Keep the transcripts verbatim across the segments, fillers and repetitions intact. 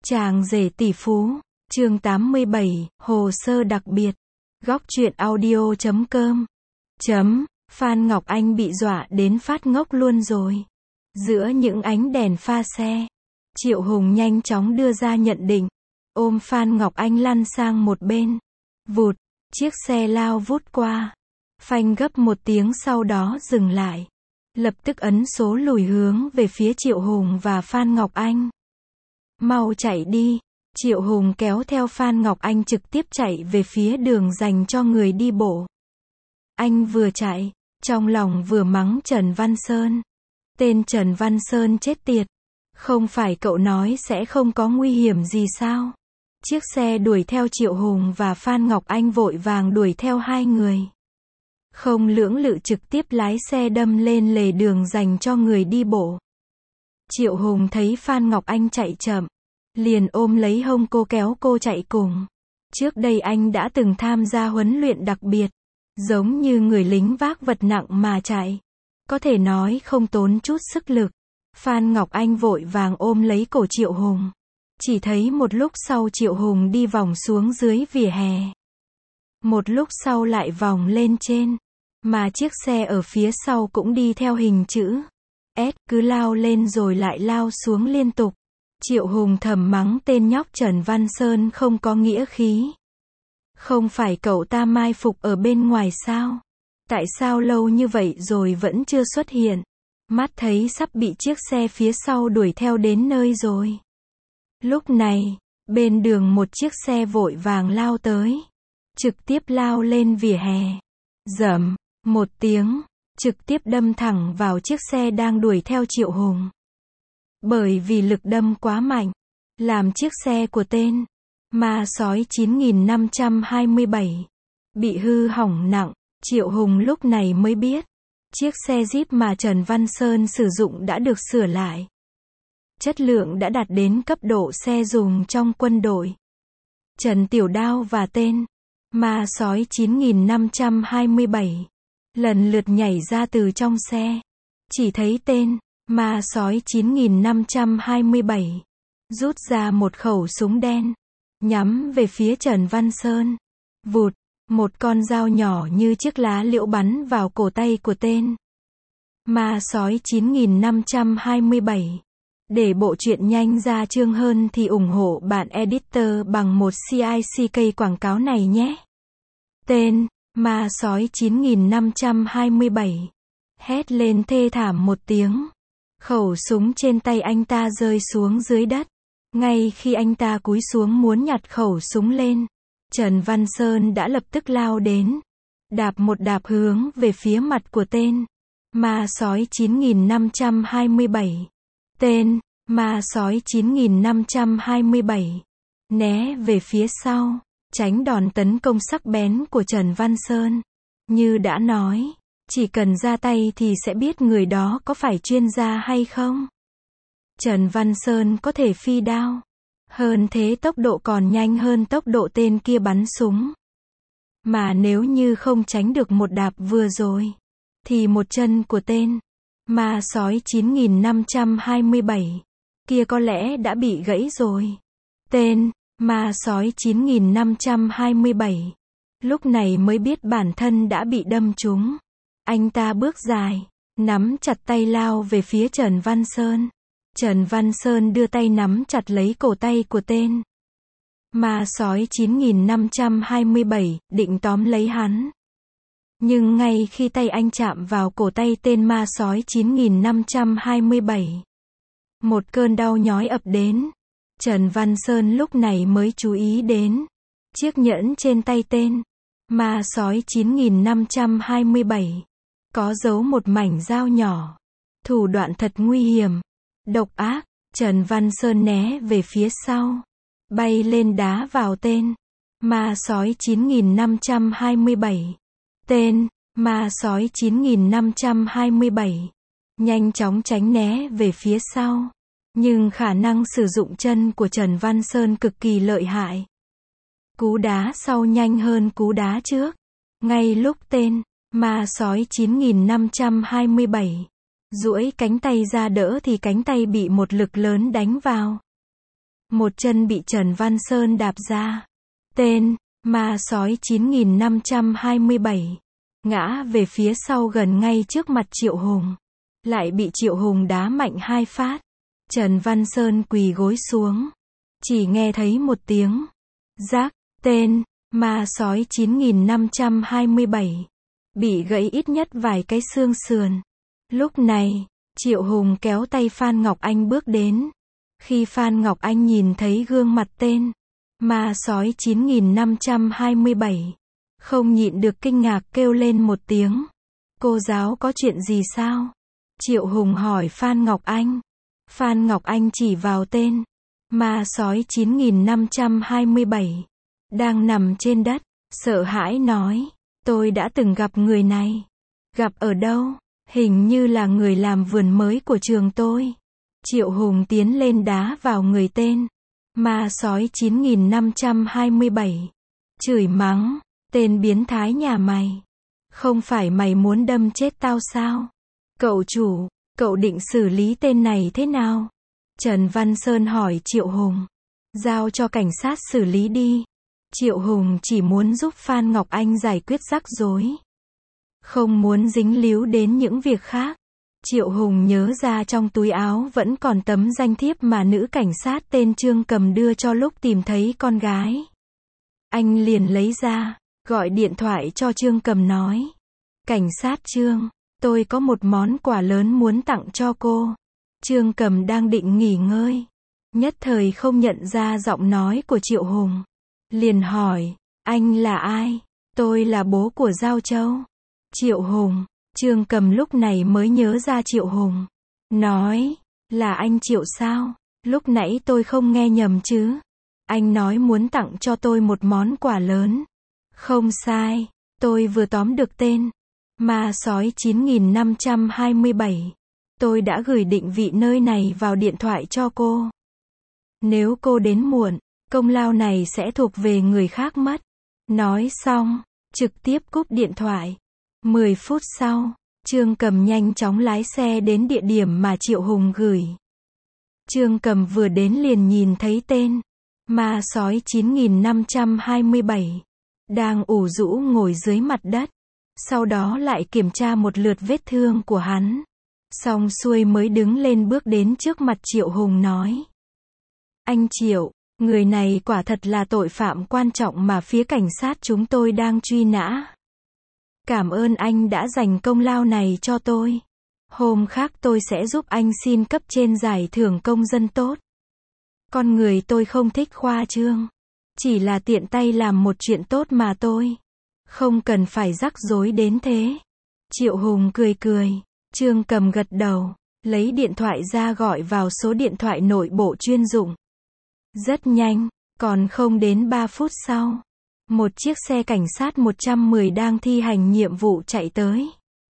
Chàng rể tỷ phú, chương tám mươi bảy, hồ sơ đặc biệt. Góc truyện audio chấm com. Chấm, Phan Ngọc Anh bị dọa đến phát ngốc luôn rồi. Giữa những ánh đèn pha xe, Triệu Hùng nhanh chóng đưa ra nhận định, ôm Phan Ngọc Anh lăn sang một bên. Vụt, chiếc xe lao vút qua, phanh gấp một tiếng sau đó dừng lại. Lập tức ấn số lùi hướng về phía Triệu Hùng và Phan Ngọc Anh. Mau chạy đi, Triệu Hùng kéo theo Phan Ngọc Anh trực tiếp chạy về phía đường dành cho người đi bộ. Anh vừa chạy, trong lòng vừa mắng Trần Văn Sơn. Tên Trần Văn Sơn chết tiệt. Không phải cậu nói sẽ không có nguy hiểm gì sao? Chiếc xe đuổi theo Triệu Hùng và Phan Ngọc Anh vội vàng đuổi theo hai người. Không lưỡng lự trực tiếp lái xe đâm lên lề đường dành cho người đi bộ. Triệu Hùng thấy Phan Ngọc Anh chạy chậm, liền ôm lấy hông cô kéo cô chạy cùng. Trước đây anh đã từng tham gia huấn luyện đặc biệt, giống như người lính vác vật nặng mà chạy. Có thể nói không tốn chút sức lực. Phan Ngọc Anh vội vàng ôm lấy cổ Triệu Hùng. Chỉ thấy một lúc sau Triệu Hùng đi vòng xuống dưới vỉa hè. Một lúc sau lại vòng lên trên. Mà chiếc xe ở phía sau cũng đi theo hình chữ S, cứ lao lên rồi lại lao xuống liên tục. Triệu Hùng thầm mắng tên nhóc Trần Văn Sơn không có nghĩa khí. Không phải cậu ta mai phục ở bên ngoài sao? Tại sao lâu như vậy rồi vẫn chưa xuất hiện? Mắt thấy sắp bị chiếc xe phía sau đuổi theo đến nơi rồi. Lúc này, bên đường một chiếc xe vội vàng lao tới. Trực tiếp lao lên vỉa hè. Rầm, một tiếng, trực tiếp đâm thẳng vào chiếc xe đang đuổi theo Triệu Hùng. Bởi vì lực đâm quá mạnh, làm chiếc xe của tên ma sói chín nghìn năm trăm hai mươi bảy bị hư hỏng nặng. Triệu Hùng lúc này mới biết, chiếc xe Jeep mà Trần Văn Sơn sử dụng đã được sửa lại. Chất lượng đã đạt đến cấp độ xe dùng trong quân đội. Trần Tiểu Đao và tên ma sói chín nghìn năm trăm hai mươi bảy lần lượt nhảy ra từ trong xe. Chỉ thấy tên ma sói chín nghìn năm trăm hai mươi bảy rút ra một khẩu súng đen, nhắm về phía Trần Văn Sơn. Vụt, một con dao nhỏ như chiếc lá liễu bắn vào cổ tay của tên ma sói chín nghìn năm trăm hai mươi bảy. Để bộ truyện nhanh ra chương hơn thì ủng hộ bạn editor bằng một xê i xê ca quảng cáo này nhé. Tên ma sói chín nghìn năm trăm hai mươi bảy hét lên thê thảm một tiếng. Khẩu súng trên tay anh ta rơi xuống dưới đất. Ngay khi anh ta cúi xuống muốn nhặt khẩu súng lên, Trần Văn Sơn đã lập tức lao đến, đạp một đạp hướng về phía mặt của tên ma sói chín nghìn năm trăm hai mươi bảy. Tên ma sói chín nghìn năm trăm hai mươi bảy né về phía sau, tránh đòn tấn công sắc bén của Trần Văn Sơn. Như đã nói, chỉ cần ra tay thì sẽ biết người đó có phải chuyên gia hay không. Trần Văn Sơn có thể phi đao, hơn thế tốc độ còn nhanh hơn tốc độ tên kia bắn súng. Mà nếu như không tránh được một đạp vừa rồi, thì một chân của tên ma sói chín nghìn năm trăm hai mươi bảy kia có lẽ đã bị gãy rồi. Tên ma sói chín nghìn năm trăm hai mươi bảy lúc này mới biết bản thân đã bị đâm trúng. Anh ta bước dài, nắm chặt tay lao về phía Trần Văn Sơn. Trần Văn Sơn đưa tay nắm chặt lấy cổ tay của tên ma sói chín nghìn năm trăm hai mươi bảy, định tóm lấy hắn. Nhưng ngay khi tay anh chạm vào cổ tay tên ma sói chín nghìn năm trăm hai mươi bảy, một cơn đau nhói ập đến. Trần Văn Sơn lúc này mới chú ý đến chiếc nhẫn trên tay tên ma sói chín nghìn năm trăm hai mươi bảy có giấu một mảnh dao nhỏ. Thủ đoạn thật nguy hiểm, độc ác. Trần Văn Sơn né về phía sau, bay lên đá vào tên ma sói chín nghìn năm trăm hai mươi bảy. Tên ma sói chín nghìn năm trăm hai mươi bảy nhanh chóng tránh né về phía sau. Nhưng khả năng sử dụng chân của Trần Văn Sơn cực kỳ lợi hại. Cú đá sau nhanh hơn cú đá trước. Ngay lúc tên ma sói chín nghìn năm trăm hai mươi bảy duỗi cánh tay ra đỡ thì cánh tay bị một lực lớn đánh vào. Một chân bị Trần Văn Sơn đạp ra. Tên, ma sói chín nghìn năm trăm hai mươi bảy. Ngã về phía sau gần ngay trước mặt Triệu Hùng. Lại bị Triệu Hùng đá mạnh hai phát. Trần Văn Sơn quỳ gối xuống. Chỉ nghe thấy một tiếng. Rác, tên, ma sói chín nghìn năm trăm hai mươi bảy. Bị gãy ít nhất vài cái xương sườn. Lúc này, Triệu Hùng kéo tay Phan Ngọc Anh bước đến. Khi Phan Ngọc Anh nhìn thấy gương mặt tên, ma sói chín nghìn năm trăm hai mươi bảy. Không nhịn được kinh ngạc kêu lên một tiếng. Cô giáo có chuyện gì sao? Triệu Hùng hỏi Phan Ngọc Anh. Phan Ngọc Anh chỉ vào tên, ma sói chín nghìn năm trăm hai mươi bảy. Đang nằm trên đất, sợ hãi nói. Tôi đã từng gặp người này. Gặp ở đâu? Hình như là người làm vườn mới của trường tôi. Triệu Hùng tiến lên đá vào người tên, ma sói chín nghìn năm trăm hai mươi bảy. Chửi mắng, tên biến thái nhà mày. Không phải mày muốn đâm chết tao sao? Cậu chủ, cậu định xử lý tên này thế nào? Trần Văn Sơn hỏi Triệu Hùng. Giao cho cảnh sát xử lý đi. Triệu Hùng chỉ muốn giúp Phan Ngọc Anh giải quyết rắc rối. Không muốn dính líu đến những việc khác. Triệu Hùng nhớ ra trong túi áo vẫn còn tấm danh thiếp mà nữ cảnh sát tên Trương Cầm đưa cho lúc tìm thấy con gái. Anh liền lấy ra, gọi điện thoại cho Trương Cầm nói. Cảnh sát Trương, tôi có một món quà lớn muốn tặng cho cô. Trương Cầm đang định nghỉ ngơi. Nhất thời không nhận ra giọng nói của Triệu Hùng. Liền hỏi, anh là ai? Tôi là bố của Giao Châu. Triệu Hùng. Trương Cầm lúc này mới nhớ ra Triệu Hùng. Nói, là anh Triệu sao? Lúc nãy tôi không nghe nhầm chứ? Anh nói muốn tặng cho tôi một món quà lớn. Không sai, tôi vừa tóm được tên. Ma sói chín nghìn năm trăm hai mươi bảy. Tôi đã gửi định vị nơi này vào điện thoại cho cô. Nếu cô đến muộn, công lao này sẽ thuộc về người khác mất. Nói xong, trực tiếp cúp điện thoại. Mười phút sau, Trương Cầm nhanh chóng lái xe đến địa điểm mà Triệu Hùng gửi. Trương Cầm vừa đến liền nhìn thấy tên, ma sói chín nghìn năm trăm hai mươi bảy. Đang ủ rũ ngồi dưới mặt đất. Sau đó lại kiểm tra một lượt vết thương của hắn. Xong xuôi mới đứng lên bước đến trước mặt Triệu Hùng nói. Anh Triệu, người này quả thật là tội phạm quan trọng mà phía cảnh sát chúng tôi đang truy nã. Cảm ơn anh đã dành công lao này cho tôi. Hôm khác tôi sẽ giúp anh xin cấp trên giải thưởng công dân tốt. Con người tôi không thích khoa trương. Chỉ là tiện tay làm một chuyện tốt mà tôi. Không cần phải rắc rối đến thế. Triệu Hùng cười cười. Trương Cầm gật đầu. Lấy điện thoại ra gọi vào số điện thoại nội bộ chuyên dụng. Rất nhanh, còn không đến ba phút sau. Một chiếc xe cảnh sát một trăm mười đang thi hành nhiệm vụ chạy tới.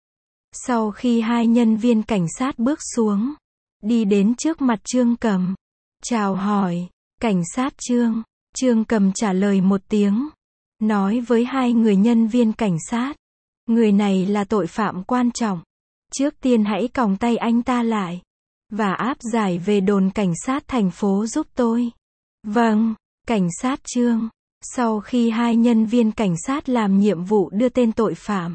Sau khi hai nhân viên cảnh sát bước xuống, đi đến trước mặt Trương Cầm. Chào hỏi, cảnh sát Trương. Trương Cầm trả lời một tiếng. Nói với hai người nhân viên cảnh sát. Người này là tội phạm quan trọng. Trước tiên hãy còng tay anh ta lại. Và áp giải về đồn cảnh sát thành phố giúp tôi. Vâng, cảnh sát Trương. Sau khi hai nhân viên cảnh sát làm nhiệm vụ đưa tên tội phạm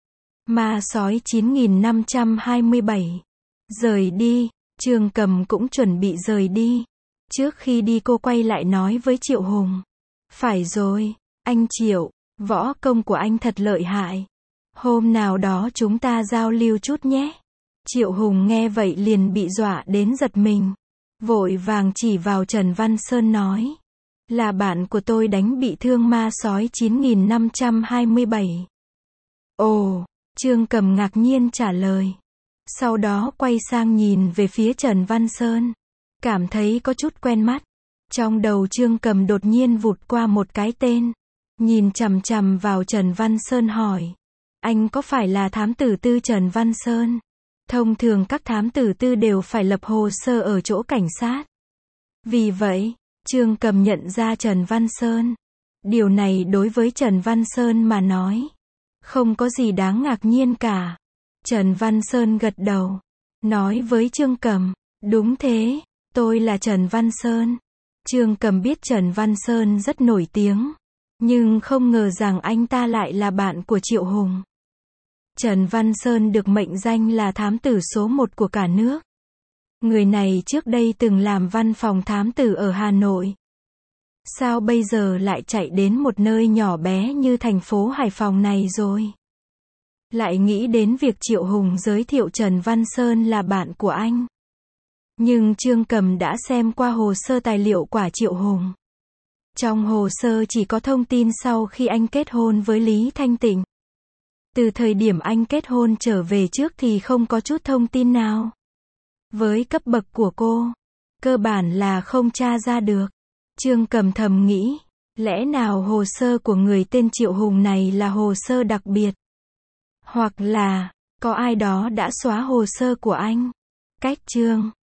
ma sói chín nghìn năm trăm hai mươi bảy rời đi, Trương Cầm cũng chuẩn bị rời đi. Trước khi đi cô quay lại nói với Triệu Hùng. Phải rồi, anh Triệu, võ công của anh thật lợi hại. Hôm nào đó chúng ta giao lưu chút nhé. Triệu Hùng nghe vậy liền bị dọa đến giật mình. Vội vàng chỉ vào Trần Văn Sơn nói. Là bạn của tôi đánh bị thương ma sói chín nghìn năm trăm hai mươi bảy. Ồ, Trương Cầm ngạc nhiên trả lời. Sau đó quay sang nhìn về phía Trần Văn Sơn. Cảm thấy có chút quen mắt. Trong đầu Trương Cầm đột nhiên vụt qua một cái tên. Nhìn chằm chằm vào Trần Văn Sơn hỏi. Anh có phải là thám tử tư Trần Văn Sơn? Thông thường các thám tử tư đều phải lập hồ sơ ở chỗ cảnh sát. Vì vậy, Trương Cầm nhận ra Trần Văn Sơn. Điều này đối với Trần Văn Sơn mà nói, không có gì đáng ngạc nhiên cả. Trần Văn Sơn gật đầu, nói với Trương Cầm, đúng thế, tôi là Trần Văn Sơn. Trương Cầm biết Trần Văn Sơn rất nổi tiếng, nhưng không ngờ rằng anh ta lại là bạn của Triệu Hùng. Trần Văn Sơn được mệnh danh là thám tử số một của cả nước. Người này trước đây từng làm văn phòng thám tử ở Hà Nội. Sao bây giờ lại chạy đến một nơi nhỏ bé như thành phố Hải Phòng này rồi? Lại nghĩ đến việc Triệu Hùng giới thiệu Trần Văn Sơn là bạn của anh. Nhưng Trương Cầm đã xem qua hồ sơ tài liệu của Triệu Hùng. Trong hồ sơ chỉ có thông tin sau khi anh kết hôn với Lý Thanh Tịnh. Từ thời điểm anh kết hôn trở về trước thì không có chút thông tin nào. Với cấp bậc của cô, cơ bản là không tra ra được. Trương Cầm thầm nghĩ, lẽ nào hồ sơ của người tên Triệu Hùng này là hồ sơ đặc biệt? Hoặc là, có ai đó đã xóa hồ sơ của anh? Cách chương